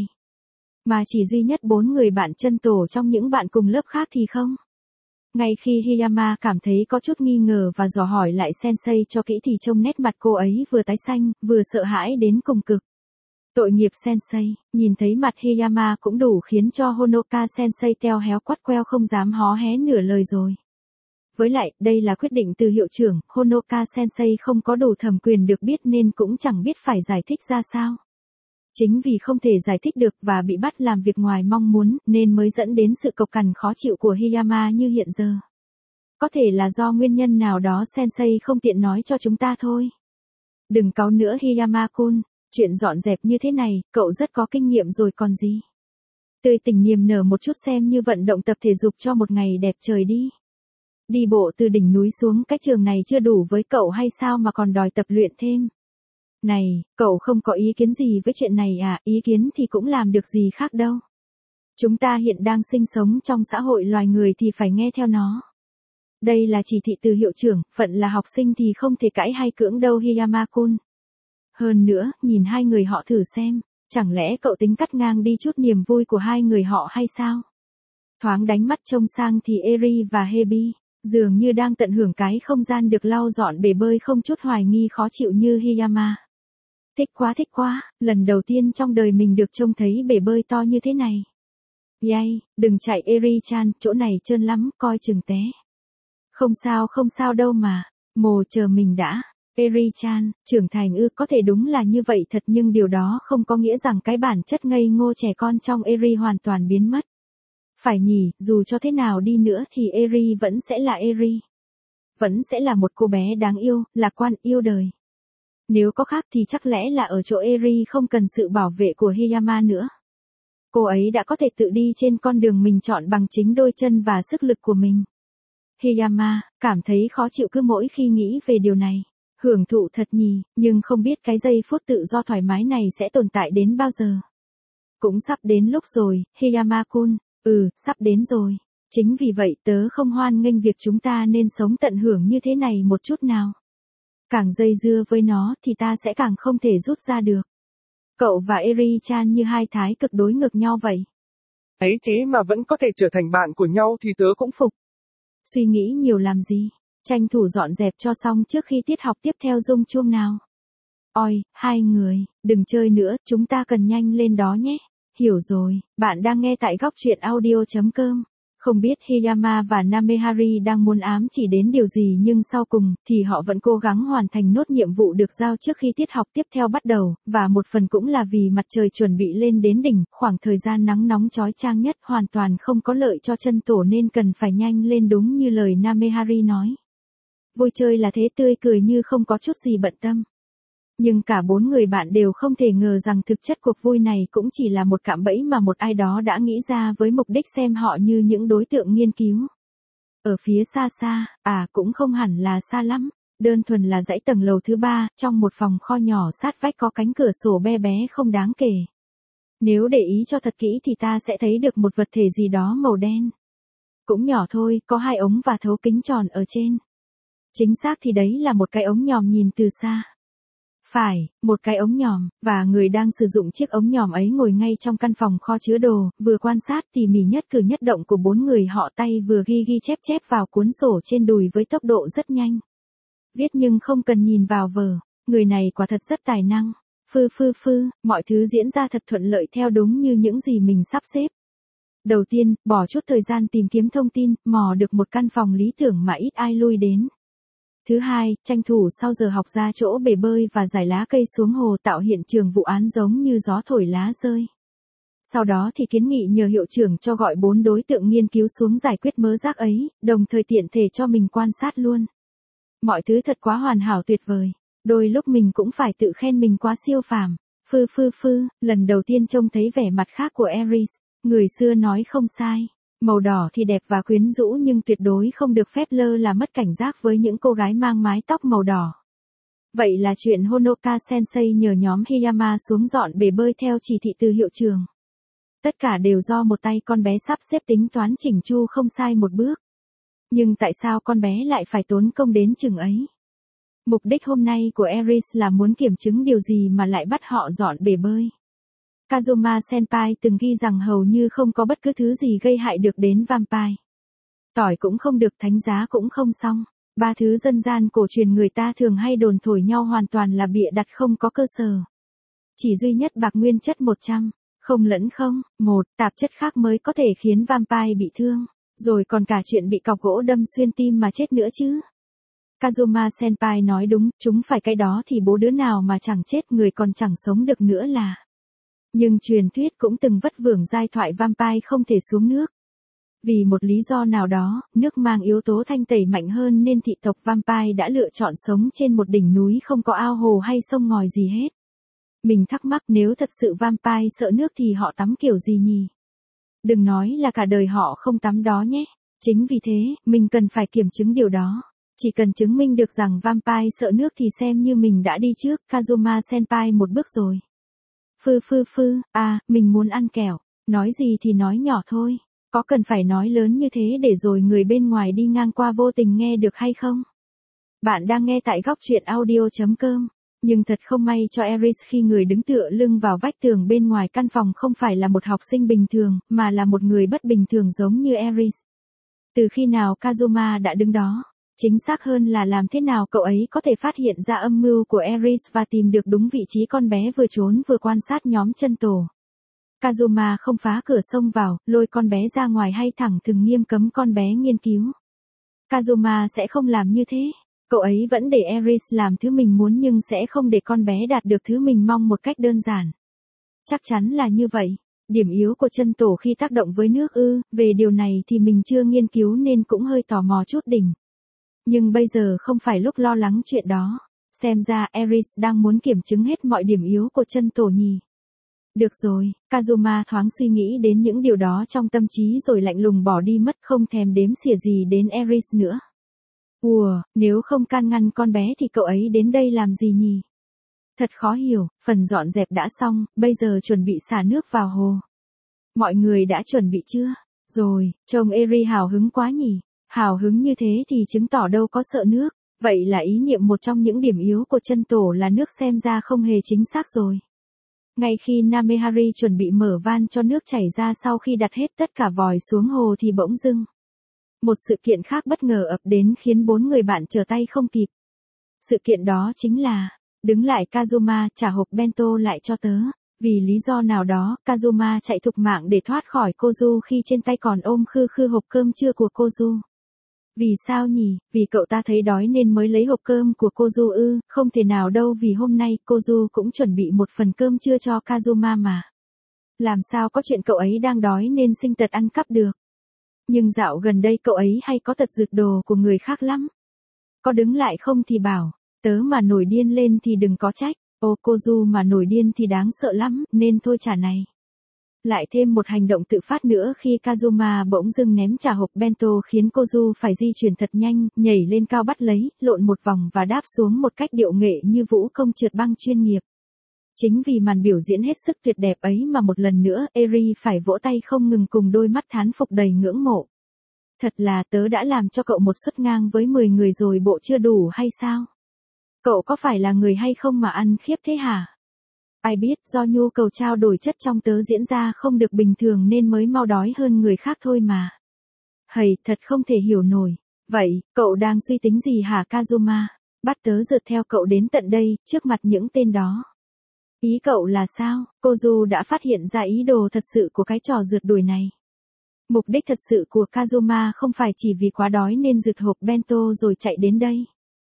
Mà chỉ duy nhất 4 người bạn chân tổ trong những bạn cùng lớp khác thì không. Ngay khi Hiyama cảm thấy có chút nghi ngờ và dò hỏi lại Sensei cho kỹ thì trông nét mặt cô ấy vừa tái xanh, vừa sợ hãi đến cùng cực. Tội nghiệp Sensei, nhìn thấy mặt Hiyama cũng đủ khiến cho Honoka Sensei teo héo quắt queo không dám hó hé nửa lời rồi. Với lại, đây là quyết định từ hiệu trưởng, Honoka Sensei không có đủ thẩm quyền được biết nên cũng chẳng biết phải giải thích ra sao. Chính vì không thể giải thích được và bị bắt làm việc ngoài mong muốn nên mới dẫn đến sự cộc cằn khó chịu của Hiyama như hiện giờ. Có thể là do nguyên nhân nào đó Sensei không tiện nói cho chúng ta thôi. Đừng cáu nữa Hiyama-kun, chuyện dọn dẹp như thế này, cậu rất có kinh nghiệm rồi còn gì. Tươi tỉnh niềm nở một chút xem như vận động tập thể dục cho một ngày đẹp trời đi. Đi bộ từ đỉnh núi xuống cái trường này chưa đủ với cậu hay sao mà còn đòi tập luyện thêm. Này, cậu không có ý kiến gì với chuyện này à, ý kiến thì cũng làm được gì khác đâu. Chúng ta hiện đang sinh sống trong xã hội loài người thì phải nghe theo nó. Đây là chỉ thị từ hiệu trưởng, phận là học sinh thì không thể cãi hay cưỡng đâu Hiyama-kun. Hơn nữa, nhìn hai người họ thử xem, chẳng lẽ cậu tính cắt ngang đi chút niềm vui của hai người họ hay sao? Thoáng đánh mắt trông sang thì Eri và Hebi, dường như đang tận hưởng cái không gian được lau dọn bể bơi không chút hoài nghi khó chịu như Hiyama. Thích quá, lần đầu tiên trong đời mình được trông thấy bể bơi to như thế này. Yay, đừng chạy Eri-chan, chỗ này trơn lắm, coi chừng té. Không sao đâu mà, mồ chờ mình đã. Eri-chan, trưởng thành có thể đúng là như vậy thật nhưng điều đó không có nghĩa rằng cái bản chất ngây ngô trẻ con trong Eri hoàn toàn biến mất. Phải nhỉ, dù cho thế nào đi nữa thì Eri vẫn sẽ là Eri. Vẫn sẽ là một cô bé đáng yêu, lạc quan, yêu đời. Nếu có khác thì chắc lẽ là ở chỗ Eri không cần sự bảo vệ của Hiyama nữa. Cô ấy đã có thể tự đi trên con đường mình chọn bằng chính đôi chân và sức lực của mình. Hiyama, cảm thấy khó chịu cứ mỗi khi nghĩ về điều này. Hưởng thụ thật nhỉ, nhưng không biết cái giây phút tự do thoải mái này sẽ tồn tại đến bao giờ. Cũng sắp đến lúc rồi, Hiyama-kun, sắp đến rồi. Chính vì vậy tớ không hoan nghênh việc chúng ta nên sống tận hưởng như thế này một chút nào. Càng dây dưa với nó thì ta sẽ càng không thể rút ra được. Cậu và Eri-chan như hai thái cực đối ngược nhau vậy. Ấy thế mà vẫn có thể trở thành bạn của nhau thì tớ cũng phục. Suy nghĩ nhiều làm gì, tranh thủ dọn dẹp cho xong trước khi tiết học tiếp theo rung chuông nào. Ôi, hai người, đừng chơi nữa, chúng ta cần nhanh lên đó nhé. Hiểu rồi, bạn đang nghe tại góc truyện audio.com. Không biết Hiyama và Namehari đang muốn ám chỉ đến điều gì nhưng sau cùng thì họ vẫn cố gắng hoàn thành nốt nhiệm vụ được giao trước khi tiết học tiếp theo bắt đầu, và một phần cũng là vì mặt trời chuẩn bị lên đến đỉnh, khoảng thời gian nắng nóng chói chang nhất hoàn toàn không có lợi cho chân tổ nên cần phải nhanh lên đúng như lời Namehari nói. Vui chơi là thế, tươi cười như không có chút gì bận tâm. Nhưng cả bốn người bạn đều không thể ngờ rằng thực chất cuộc vui này cũng chỉ là một cạm bẫy mà một ai đó đã nghĩ ra với mục đích xem họ như những đối tượng nghiên cứu. Ở phía xa xa, cũng không hẳn là xa lắm, đơn thuần là dãy tầng lầu thứ 3, trong một phòng kho nhỏ sát vách có cánh cửa sổ be bé không đáng kể. Nếu để ý cho thật kỹ thì ta sẽ thấy được một vật thể gì đó màu đen. Cũng nhỏ thôi, có hai ống và thấu kính tròn ở trên. Chính xác thì đấy là một cái ống nhòm nhìn từ xa. Phải, một cái ống nhòm, và người đang sử dụng chiếc ống nhòm ấy ngồi ngay trong căn phòng kho chứa đồ, vừa quan sát tỉ mỉ nhất cử nhất động của bốn người họ, tay vừa ghi chép vào cuốn sổ trên đùi với tốc độ rất nhanh. Viết nhưng không cần nhìn vào vở, người này quả thật rất tài năng. Mọi thứ diễn ra thật thuận lợi theo đúng như những gì mình sắp xếp. Đầu tiên, bỏ chút thời gian tìm kiếm thông tin, mò được một căn phòng lý tưởng mà ít ai lui đến. Thứ hai, tranh thủ sau giờ học ra chỗ bể bơi và rải lá cây xuống hồ tạo hiện trường vụ án giống như gió thổi lá rơi. Sau đó thì kiến nghị nhờ hiệu trưởng cho gọi 4 đối tượng nghiên cứu xuống giải quyết mớ rác ấy, đồng thời tiện thể cho mình quan sát luôn. Mọi thứ thật quá hoàn hảo tuyệt vời. Đôi lúc mình cũng phải tự khen mình quá siêu phàm. Lần đầu tiên trông thấy vẻ mặt khác của Aries, người xưa nói không sai. Màu đỏ thì đẹp và quyến rũ nhưng tuyệt đối không được phép lơ là mất cảnh giác với những cô gái mang mái tóc màu đỏ. Vậy là chuyện Honoka Sensei nhờ nhóm Hiyama xuống dọn bể bơi theo chỉ thị từ hiệu trưởng. Tất cả đều do một tay con bé sắp xếp tính toán chỉnh chu không sai một bước. Nhưng tại sao con bé lại phải tốn công đến chừng ấy? Mục đích hôm nay của Aries là muốn kiểm chứng điều gì mà lại bắt họ dọn bể bơi. Kazuma Senpai từng ghi rằng hầu như không có bất cứ thứ gì gây hại được đến vampire. Tỏi cũng không được, thánh giá cũng không xong. 3 thứ dân gian cổ truyền người ta thường hay đồn thổi nhau hoàn toàn là bịa đặt không có cơ sở. Chỉ duy nhất bạc nguyên chất 100, không lẫn không, một tạp chất khác mới có thể khiến vampire bị thương. Rồi còn cả chuyện bị cọc gỗ đâm xuyên tim mà chết nữa chứ. Kazuma Senpai nói đúng, chúng phải cái đó thì bố đứa nào mà chẳng chết, người còn chẳng sống được nữa là. Nhưng truyền thuyết cũng từng vất vưởng giai thoại vampire không thể xuống nước. Vì một lý do nào đó, nước mang yếu tố thanh tẩy mạnh hơn nên thị tộc vampire đã lựa chọn sống trên một đỉnh núi không có ao hồ hay sông ngòi gì hết. Mình thắc mắc nếu thật sự vampire sợ nước thì họ tắm kiểu gì nhỉ? Đừng nói là cả đời họ không tắm đó nhé. Chính vì thế, mình cần phải kiểm chứng điều đó. Chỉ cần chứng minh được rằng vampire sợ nước thì xem như mình đã đi trước Kazuma Senpai một bước rồi. Mình muốn ăn kẹo. Nói gì thì nói nhỏ thôi. Có cần phải nói lớn như thế để rồi người bên ngoài đi ngang qua vô tình nghe được hay không? Bạn đang nghe tại góc truyện audio.com. Nhưng thật không may cho Eris khi người đứng tựa lưng vào vách tường bên ngoài căn phòng không phải là một học sinh bình thường, mà là một người bất bình thường giống như Eris. Từ khi nào Kazuma đã đứng đó? Chính xác hơn là làm thế nào cậu ấy có thể phát hiện ra âm mưu của Eris và tìm được đúng vị trí con bé vừa trốn vừa quan sát nhóm chân tổ. Kazuma không phá cửa xông vào, lôi con bé ra ngoài hay thẳng thừng nghiêm cấm con bé nghiên cứu. Kazuma sẽ không làm như thế. Cậu ấy vẫn để Eris làm thứ mình muốn nhưng sẽ không để con bé đạt được thứ mình mong một cách đơn giản. Chắc chắn là như vậy. Điểm yếu của chân tổ khi tác động với nước về điều này thì mình chưa nghiên cứu nên cũng hơi tò mò chút đỉnh. Nhưng bây giờ không phải lúc lo lắng chuyện đó. Xem ra Eris đang muốn kiểm chứng hết mọi điểm yếu của chân tổ nhỉ. Được rồi, Kazuma thoáng suy nghĩ đến những điều đó trong tâm trí rồi lạnh lùng bỏ đi mất, không thèm đếm xỉa gì đến Eris nữa. Nếu không can ngăn con bé thì cậu ấy đến đây làm gì nhỉ? Thật khó hiểu, phần dọn dẹp đã xong, bây giờ chuẩn bị xả nước vào hồ. Mọi người đã chuẩn bị chưa? Rồi, trông Eri hào hứng quá nhỉ? Hào hứng như thế thì chứng tỏ đâu có sợ nước. Vậy là ý niệm một trong những điểm yếu của chân tổ là nước xem ra không hề chính xác rồi. Ngay khi Namehari chuẩn bị mở van cho nước chảy ra sau khi đặt hết tất cả vòi xuống hồ thì bỗng dưng. Một sự kiện khác bất ngờ ập đến khiến 4 người bạn trở tay không kịp. Sự kiện đó chính là, đứng lại Kazuma, trả hộp bento lại cho tớ. Vì lý do nào đó, Kazuma chạy thục mạng để thoát khỏi Kozu khi trên tay còn ôm khư hộp cơm trưa của Kozu. Vì sao nhỉ? Vì cậu ta thấy đói nên mới lấy hộp cơm của Kozu không thể nào đâu vì hôm nay Kozu cũng chuẩn bị một phần cơm trưa cho Kazuma mà. Làm sao có chuyện cậu ấy đang đói nên sinh tật ăn cắp được. Nhưng dạo gần đây cậu ấy hay có tật rượt đồ của người khác lắm. Có đứng lại không thì bảo, tớ mà nổi điên lên thì đừng có trách, Kozu mà nổi điên thì đáng sợ lắm, nên thôi trả này. Lại thêm một hành động tự phát nữa khi Kazuma bỗng dưng ném trả hộp bento khiến Kozu phải di chuyển thật nhanh, nhảy lên cao bắt lấy, lộn một vòng và đáp xuống một cách điệu nghệ như vũ công trượt băng chuyên nghiệp. Chính vì màn biểu diễn hết sức tuyệt đẹp ấy mà một lần nữa Eri phải vỗ tay không ngừng cùng đôi mắt thán phục đầy ngưỡng mộ. Thật là tớ đã làm cho cậu một suất ngang với 10 người rồi bộ chưa đủ hay sao? Cậu có phải là người hay không mà ăn khiếp thế hả? Ai biết do nhu cầu trao đổi chất trong tớ diễn ra không được bình thường nên mới mau đói hơn người khác thôi mà. Hầy, thật không thể hiểu nổi. Vậy, cậu đang suy tính gì hả Kazuma? Bắt tớ rượt theo cậu đến tận đây, trước mặt những tên đó. Ý cậu là sao? Kozu đã phát hiện ra ý đồ thật sự của cái trò rượt đuổi này. Mục đích thật sự của Kazuma không phải chỉ vì quá đói nên rượt hộp bento rồi chạy đến đây.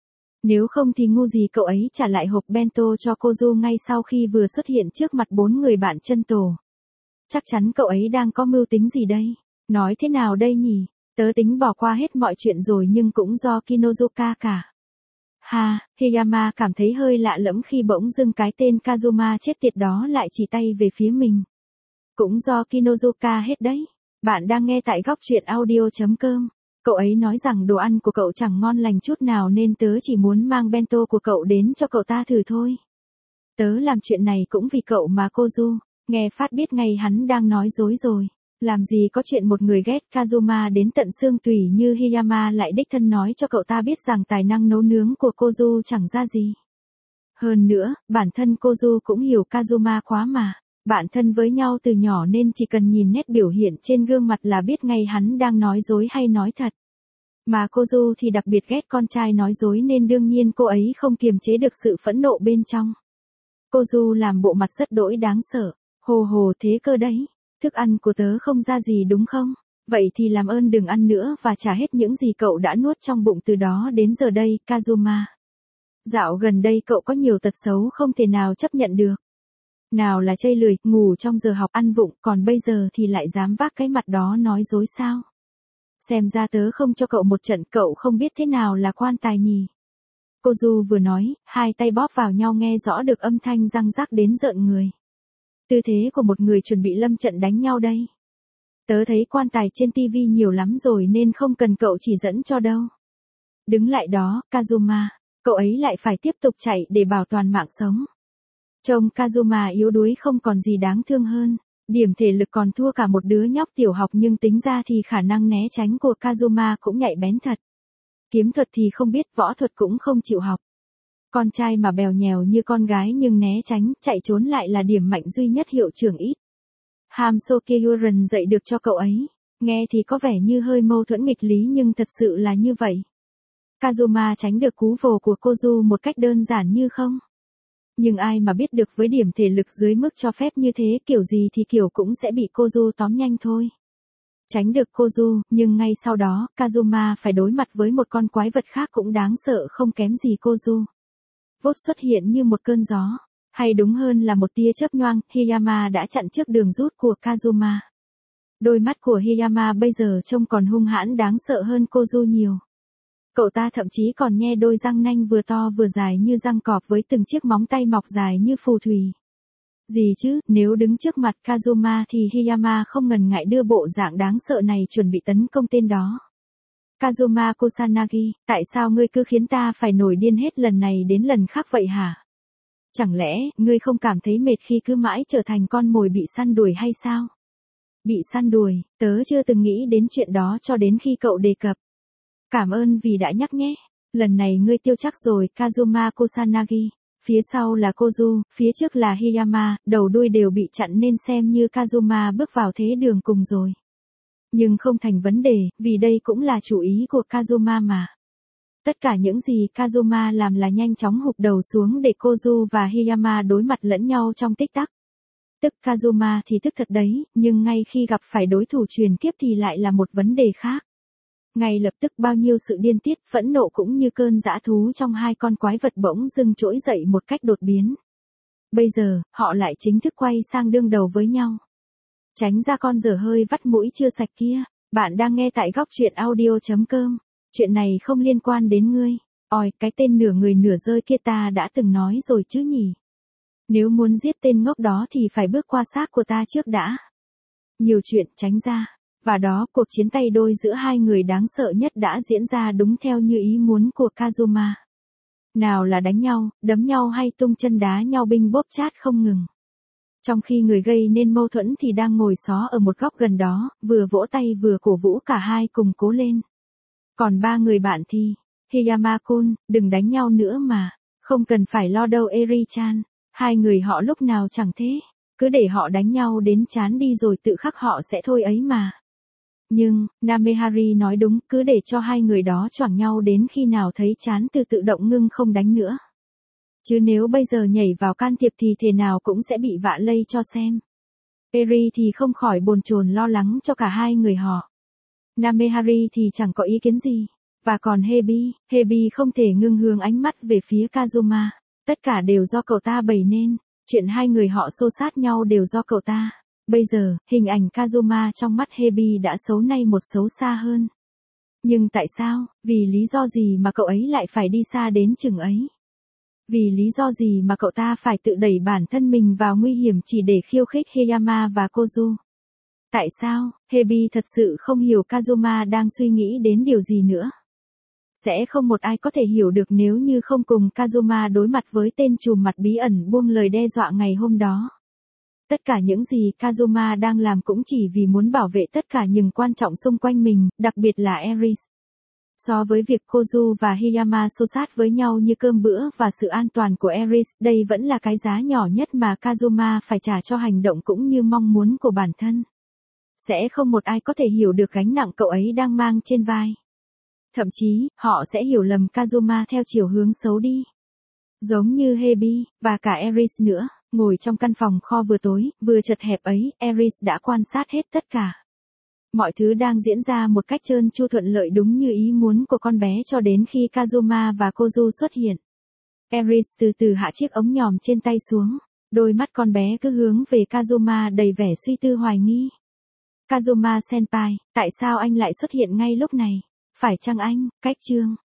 Nếu không thì ngu gì cậu ấy trả lại hộp bento cho Kozu ngay sau khi vừa xuất hiện trước mặt 4 người bạn chân tổ. Chắc chắn cậu ấy đang có mưu tính gì đây? Nói thế nào đây nhỉ? Tớ tính bỏ qua hết mọi chuyện rồi nhưng cũng do Kinozuka cả. Hiyama cảm thấy hơi lạ lẫm khi bỗng dưng cái tên Kazuma chết tiệt đó lại chỉ tay về phía mình. Cũng do Kinozuka hết đấy. Bạn đang nghe tại góc truyện audio.com. Cậu ấy nói rằng đồ ăn của cậu chẳng ngon lành chút nào nên tớ chỉ muốn mang bento của cậu đến cho cậu ta thử thôi. Tớ làm chuyện này cũng vì cậu mà Kozu. Nghe phát biết ngay hắn đang nói dối rồi. Làm gì có chuyện một người ghét Kazuma đến tận xương tủy như Hiyama lại đích thân nói cho cậu ta biết rằng tài năng nấu nướng của Kozu chẳng ra gì. Hơn nữa, bản thân Kozu cũng hiểu Kazuma quá mà. Bạn thân với nhau từ nhỏ nên chỉ cần nhìn nét biểu hiện trên gương mặt là biết ngay hắn đang nói dối hay nói thật. Mà Kozu thì đặc biệt ghét con trai nói dối nên đương nhiên cô ấy không kiềm chế được sự phẫn nộ bên trong. Kozu làm bộ mặt rất đỗi đáng sợ. Hồ thế cơ đấy. Thức ăn của tớ không ra gì đúng không? Vậy thì làm ơn đừng ăn nữa và trả hết những gì cậu đã nuốt trong bụng từ đó đến giờ đây, Kazuma. Dạo gần đây cậu có nhiều tật xấu không thể nào chấp nhận được. Nào là chây lười, ngủ trong giờ học, ăn vụng, còn bây giờ thì lại dám vác cái mặt đó nói dối sao? Xem ra tớ không cho cậu một trận, cậu không biết thế nào là quan tài nhỉ. Kozu vừa nói, hai tay bóp vào nhau nghe rõ được âm thanh răng rắc đến rợn người. Tư thế của một người chuẩn bị lâm trận đánh nhau đây. Tớ thấy quan tài trên TV nhiều lắm rồi nên không cần cậu chỉ dẫn cho đâu. Đứng lại đó, Kazuma, cậu ấy lại phải tiếp tục chạy để bảo toàn mạng sống. Trông Kazuma yếu đuối không còn gì đáng thương hơn. Điểm thể lực còn thua cả một đứa nhóc tiểu học nhưng tính ra thì khả năng né tránh của Kazuma cũng nhạy bén thật. Kiếm thuật thì không biết, võ thuật cũng không chịu học. Con trai mà bèo nhèo như con gái nhưng né tránh, chạy trốn lại là điểm mạnh duy nhất hiệu trưởng ít. Hamsokyuren dạy được cho cậu ấy. Nghe thì có vẻ như hơi mâu thuẫn nghịch lý nhưng thật sự là như vậy. Kazuma tránh được cú vồ của Kozu một cách đơn giản như không. Nhưng ai mà biết được với điểm thể lực dưới mức cho phép như thế kiểu gì thì kiểu cũng sẽ bị Kozu tóm nhanh thôi. Tránh được Kozu, nhưng ngay sau đó, Kazuma phải đối mặt với một con quái vật khác cũng đáng sợ không kém gì Kozu. Vốt xuất hiện như một cơn gió, hay đúng hơn là một tia chớp nhoáng, Hiyama đã chặn trước đường rút của Kazuma. Đôi mắt của Hiyama bây giờ trông còn hung hãn đáng sợ hơn Kozu nhiều. Cậu ta thậm chí còn nhe đôi răng nanh vừa to vừa dài như răng cọp với từng chiếc móng tay mọc dài như phù thủy. Gì chứ, nếu đứng trước mặt Kazuma thì Hiyama không ngần ngại đưa bộ dạng đáng sợ này chuẩn bị tấn công tên đó. Kazuma Kusanagi, tại sao ngươi cứ khiến ta phải nổi điên hết lần này đến lần khác vậy hả? Chẳng lẽ, ngươi không cảm thấy mệt khi cứ mãi trở thành con mồi bị săn đuổi hay sao? Bị săn đuổi, tớ chưa từng nghĩ đến chuyện đó cho đến khi cậu đề cập. Cảm ơn vì đã nhắc nhé. Lần này ngươi tiêu chắc rồi, Kazuma Kusanagi. Phía sau là Kozu, phía trước là Hiyama, đầu đuôi đều bị chặn nên xem như Kazuma bước vào thế đường cùng rồi. Nhưng không thành vấn đề, vì đây cũng là chủ ý của Kazuma mà. Tất cả những gì Kazuma làm là nhanh chóng hụp đầu xuống để Kozu và Hiyama đối mặt lẫn nhau trong tích tắc. Tức Kazuma thì tức thật đấy, nhưng ngay khi gặp phải đối thủ truyền kiếp thì lại là một vấn đề khác. Ngay lập tức bao nhiêu sự điên tiết, phẫn nộ cũng như cơn dã thú trong hai con quái vật bỗng dưng trỗi dậy một cách đột biến. Bây giờ, họ lại chính thức quay sang đương đầu với nhau. Tránh ra con dở hơi vắt mũi chưa sạch kia. Bạn đang nghe tại góc truyện audio.com. Chuyện này không liên quan đến ngươi. Ôi, cái tên nửa người nửa rơi kia ta đã từng nói rồi chứ nhỉ. Nếu muốn giết tên ngốc đó thì phải bước qua xác của ta trước đã. Nhiều chuyện, tránh ra. Và đó, cuộc chiến tay đôi giữa hai người đáng sợ nhất đã diễn ra đúng theo như ý muốn của Kazuma. Nào là đánh nhau, đấm nhau hay tung chân đá nhau binh bốp chát không ngừng. Trong khi người gây nên mâu thuẫn thì đang ngồi xó ở một góc gần đó, vừa vỗ tay vừa cổ vũ cả hai cùng cố lên. Còn ba người bạn thì, Hiyama-kun, đừng đánh nhau nữa mà, không cần phải lo đâu Eri-chan, hai người họ lúc nào chẳng thế, cứ để họ đánh nhau đến chán đi rồi tự khắc họ sẽ thôi ấy mà. Nhưng, Namehari nói đúng, cứ để cho hai người đó choảng nhau đến khi nào thấy chán từ tự động ngưng không đánh nữa. Chứ nếu bây giờ nhảy vào can thiệp thì thể nào cũng sẽ bị vạ lây cho xem. Eri thì không khỏi bồn chồn lo lắng cho cả hai người họ. Namehari thì chẳng có ý kiến gì. Và còn Hebi không thể ngưng hướng ánh mắt về phía Kazuma. Tất cả đều do cậu ta bày nên. Chuyện hai người họ xô sát nhau đều do cậu ta. Bây giờ, hình ảnh Kazuma trong mắt Hebi đã xấu nay một xấu xa hơn. Nhưng tại sao, vì lý do gì mà cậu ấy lại phải đi xa đến chừng ấy? Vì lý do gì mà cậu ta phải tự đẩy bản thân mình vào nguy hiểm chỉ để khiêu khích Hiyama và Kozu? Tại sao, Hebi thật sự không hiểu Kazuma đang suy nghĩ đến điều gì nữa? Sẽ không một ai có thể hiểu được nếu như không cùng Kazuma đối mặt với tên trùm mặt bí ẩn buông lời đe dọa ngày hôm đó. Tất cả những gì Kazuma đang làm cũng chỉ vì muốn bảo vệ tất cả những quan trọng xung quanh mình, đặc biệt là Eris. So với việc Kozu và Hiyama xô sát với nhau như cơm bữa và sự an toàn của Eris, đây vẫn là cái giá nhỏ nhất mà Kazuma phải trả cho hành động cũng như mong muốn của bản thân. Sẽ không một ai có thể hiểu được gánh nặng cậu ấy đang mang trên vai. Thậm chí, họ sẽ hiểu lầm Kazuma theo chiều hướng xấu đi. Giống như Hebi, và cả Eris nữa, ngồi trong căn phòng kho vừa tối, vừa chật hẹp ấy, Eris đã quan sát hết tất cả. Mọi thứ đang diễn ra một cách trơn tru thuận lợi đúng như ý muốn của con bé cho đến khi Kazuma và Kozu xuất hiện. Eris từ từ hạ chiếc ống nhòm trên tay xuống. Đôi mắt con bé cứ hướng về Kazuma đầy vẻ suy tư hoài nghi. Kazuma senpai, tại sao anh lại xuất hiện ngay lúc này? Phải chăng anh, cách chương